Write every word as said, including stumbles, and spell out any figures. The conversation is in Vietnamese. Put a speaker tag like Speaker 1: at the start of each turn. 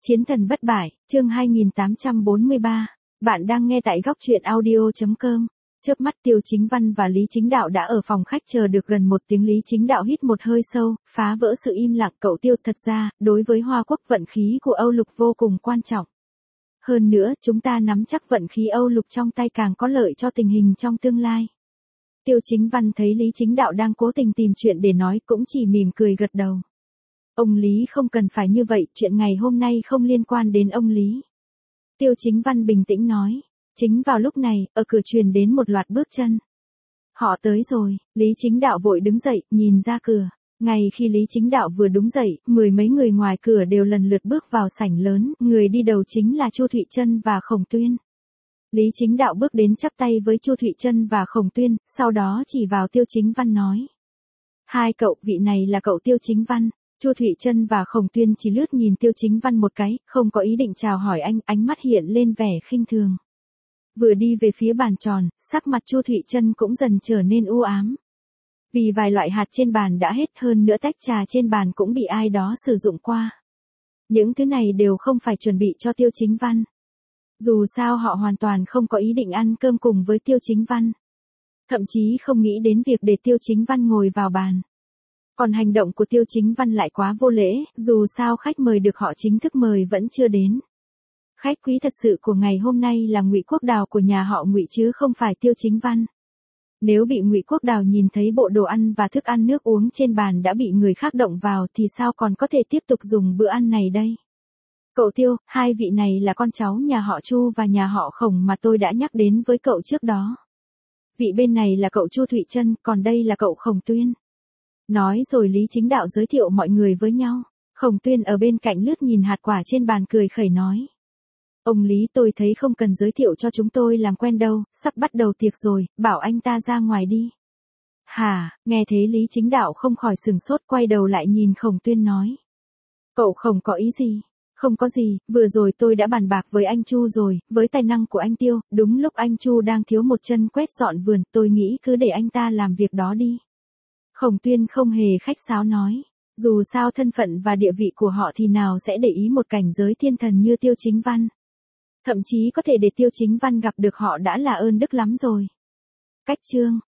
Speaker 1: Chiến thần bất bại, chương hai nghìn tám trăm bốn mươi ba. Bạn đang nghe tại góc truyện audio chấm com. Chớp mắt Tiêu Chính Văn và Lý Chính Đạo đã ở phòng khách chờ được gần một tiếng. Lý Chính Đạo hít một hơi sâu, phá vỡ sự im lặng. Cậu Tiêu, thật ra, đối với Hoa Quốc vận khí của Âu Lục vô cùng quan trọng. Hơn nữa, chúng ta nắm chắc vận khí Âu Lục trong tay càng có lợi cho tình hình trong tương lai. Tiêu Chính Văn thấy Lý Chính Đạo đang cố tình tìm chuyện để nói, cũng chỉ mỉm cười gật đầu. Ông Lý không cần phải như vậy, chuyện ngày hôm nay không liên quan đến ông Lý. Tiêu Chính Văn bình tĩnh nói. Chính vào lúc này, ở cửa truyền đến một loạt bước chân. Họ tới rồi. Lý Chính Đạo vội đứng dậy, nhìn ra cửa. Ngay khi Lý Chính Đạo vừa đứng dậy, mười mấy người ngoài cửa đều lần lượt bước vào sảnh lớn. Người đi đầu chính là Chu Thụy Trân và Khổng Tuyên. Lý Chính Đạo bước đến chắp tay với Chu Thụy Trân và Khổng Tuyên, sau đó chỉ vào Tiêu Chính Văn nói. Hai cậu, vị này là cậu Tiêu Chính Văn. Chu Thụy Trân và Khổng Tuyên chỉ lướt nhìn Tiêu Chính Văn một cái, không có ý định chào hỏi anh, ánh mắt hiện lên vẻ khinh thường. Vừa đi về phía bàn tròn, sắc mặt Chu Thụy Trân cũng dần trở nên u ám. Vì vài loại hạt trên bàn đã hết, hơn nữa tách trà trên bàn cũng bị ai đó sử dụng qua. Những thứ này đều không phải chuẩn bị cho Tiêu Chính Văn. Dù sao họ hoàn toàn không có ý định ăn cơm cùng với Tiêu Chính Văn. Thậm chí không nghĩ đến việc để Tiêu Chính Văn ngồi vào bàn. Còn hành động của Tiêu Chính Văn lại quá vô lễ, dù sao khách mời được họ chính thức mời vẫn chưa đến. Khách quý thật sự của ngày hôm nay là Ngụy Quốc Đào của nhà họ Ngụy chứ không phải Tiêu Chính Văn. Nếu bị Ngụy Quốc Đào nhìn thấy bộ đồ ăn và thức ăn nước uống trên bàn đã bị người khác động vào thì sao còn có thể tiếp tục dùng bữa ăn này đây? Cậu Tiêu, hai vị này là con cháu nhà họ Chu và nhà họ Khổng mà tôi đã nhắc đến với cậu trước đó. Vị bên này là cậu Chu Thụy Trân, còn đây là cậu Khổng Tuyên. Nói rồi Lý Chính Đạo giới thiệu mọi người với nhau. Khổng Tuyên ở bên cạnh lướt nhìn hạt quả trên bàn cười khẩy nói. Ông Lý, tôi thấy không cần giới thiệu cho chúng tôi làm quen đâu, sắp bắt đầu tiệc rồi, bảo anh ta ra ngoài đi. Hả, nghe thế Lý Chính Đạo không khỏi sừng sốt, quay đầu lại nhìn Khổng Tuyên nói. Cậu Khổng có ý gì? Không có gì, vừa rồi tôi đã bàn bạc với anh Chu rồi, với tài năng của anh Tiêu, đúng lúc anh Chu đang thiếu một chân quét dọn vườn, tôi nghĩ cứ để anh ta làm việc đó đi. Khổng Tuyên không hề khách sáo nói, dù sao thân phận và địa vị của họ thì nào sẽ để ý một cảnh giới thiên thần như Tiêu Chính Văn. Thậm chí có thể để Tiêu Chính Văn gặp được họ đã là ơn đức lắm rồi. Cách chương.